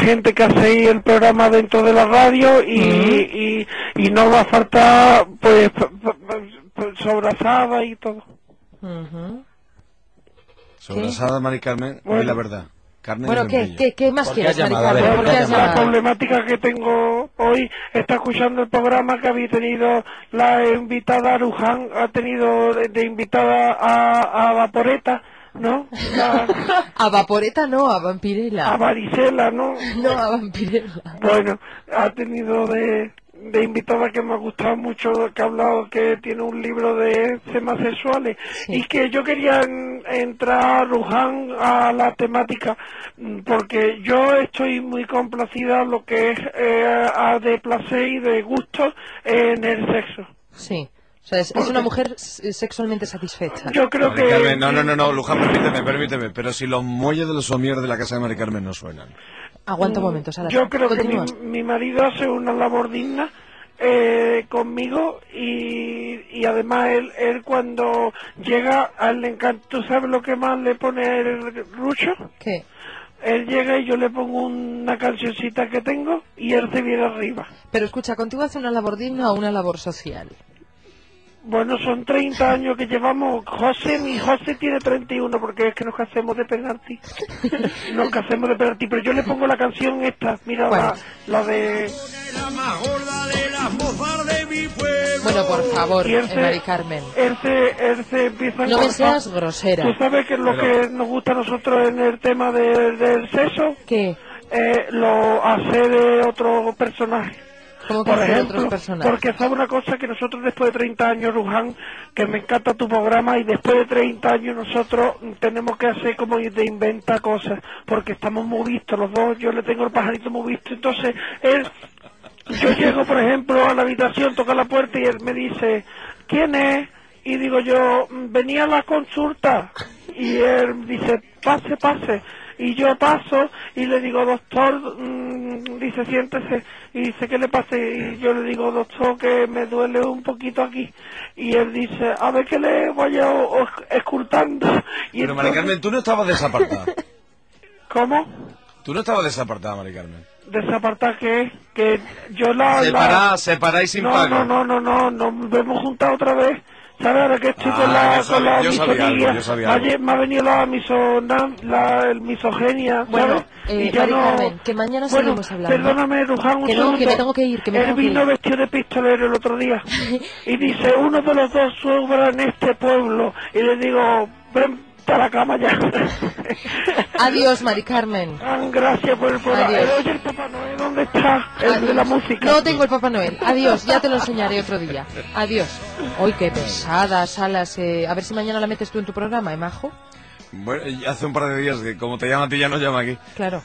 gente que hace el programa dentro de la radio y no va a faltar pues sobrasada y todo. Sobrasada, Mari Carmen, bueno, la verdad. Carmen bueno, ¿qué más quieres, Mari Carmen? ¿Por qué has la llamado? problemática que tengo hoy está escuchando el programa que había tenido la invitada Luján, ha tenido de invitada a Vaporeta, ¿no? A Vaporeta no, a Vampirella. A Varicela, ¿no? No, a Vampirella. Bueno, ha tenido de invitada que me ha gustado mucho, que ha hablado que tiene un libro de temas sexuales, y que yo quería entrar, Luján, a la temática, porque yo estoy muy complacida lo que es de placer y de gusto en el sexo. Sí. O sea, es una mujer sexualmente satisfecha. Yo creo Mari que... Carmen, no, Luján, permíteme, pero si los muelles de los somieres de la casa de Mari Carmen no suenan. Aguanta un momento, Sara. Yo creo ¿Continúas? que mi marido hace una labor digna conmigo y además él cuando llega, a él le encanta. ¿Tú sabes lo que más le pone el Rucho? ¿Qué? Él llega y yo le pongo una cancioncita que tengo y él se viene arriba. Pero escucha, ¿contigo hace una labor digna o una labor social? Bueno, son 30 años que llevamos. Mi José tiene 31 porque es que nos casemos de penalti. Nos casemos de penalti, pero yo le pongo la canción esta, mira, bueno, la de... Bueno, por favor, Mari Carmen. Él se empieza a... No me seas grosera. ¿Tú sabes qué es lo que nos gusta a nosotros en el tema del sexo? ¿Qué? Lo hace de otro personaje. ¿Cómo que por hacer ejemplo, otros personajes? porque sabe una cosa, que nosotros después de 30 años, Luján, que me encanta tu programa, y después de 30 años nosotros tenemos que hacer como de inventar cosas, porque estamos muy vistos los dos, yo le tengo el pajarito muy visto, entonces yo llego, por ejemplo, a la habitación, toca la puerta y él me dice, ¿quién es? Y digo yo, venía a la consulta, y él dice, pase. Y yo paso y le digo, doctor, dice, siéntese. Y dice, ¿qué le pasa? Y yo le digo, doctor, que me duele un poquito aquí. Y él dice, a ver que le vaya escultando. Y pero entonces... Mari Carmen, tú no estabas desapartada. ¿Cómo? Tú no estabas desapartada, Mari Carmen. ¿Desapartada qué? Que yo Separá y sin pago. No, nos hemos juntado otra vez. ¿Sabes? Ahora que estoy con la misoginia, me ha venido la misogenia, bueno, y ya Mari Carmen, que mañana seguimos hablando. Perdóname, Luján, que no, que me tengo que ir, Él vino vestido de pistolero el otro día, y dice, uno de los dos sobra en este pueblo, y le digo, ven a la cama ya. Adiós, Mari Carmen. Gracias por el programa. Oye, el Papá Noel, ¿dónde está? El de la música. No tengo el Papá Noel. Adiós, ya te lo enseñaré otro día. Adiós. Hoy qué pesada, Salas. A ver si mañana la metes tú en tu programa, Majo? Bueno, hace un par de días que como te llama a ti ya no llama aquí. Claro.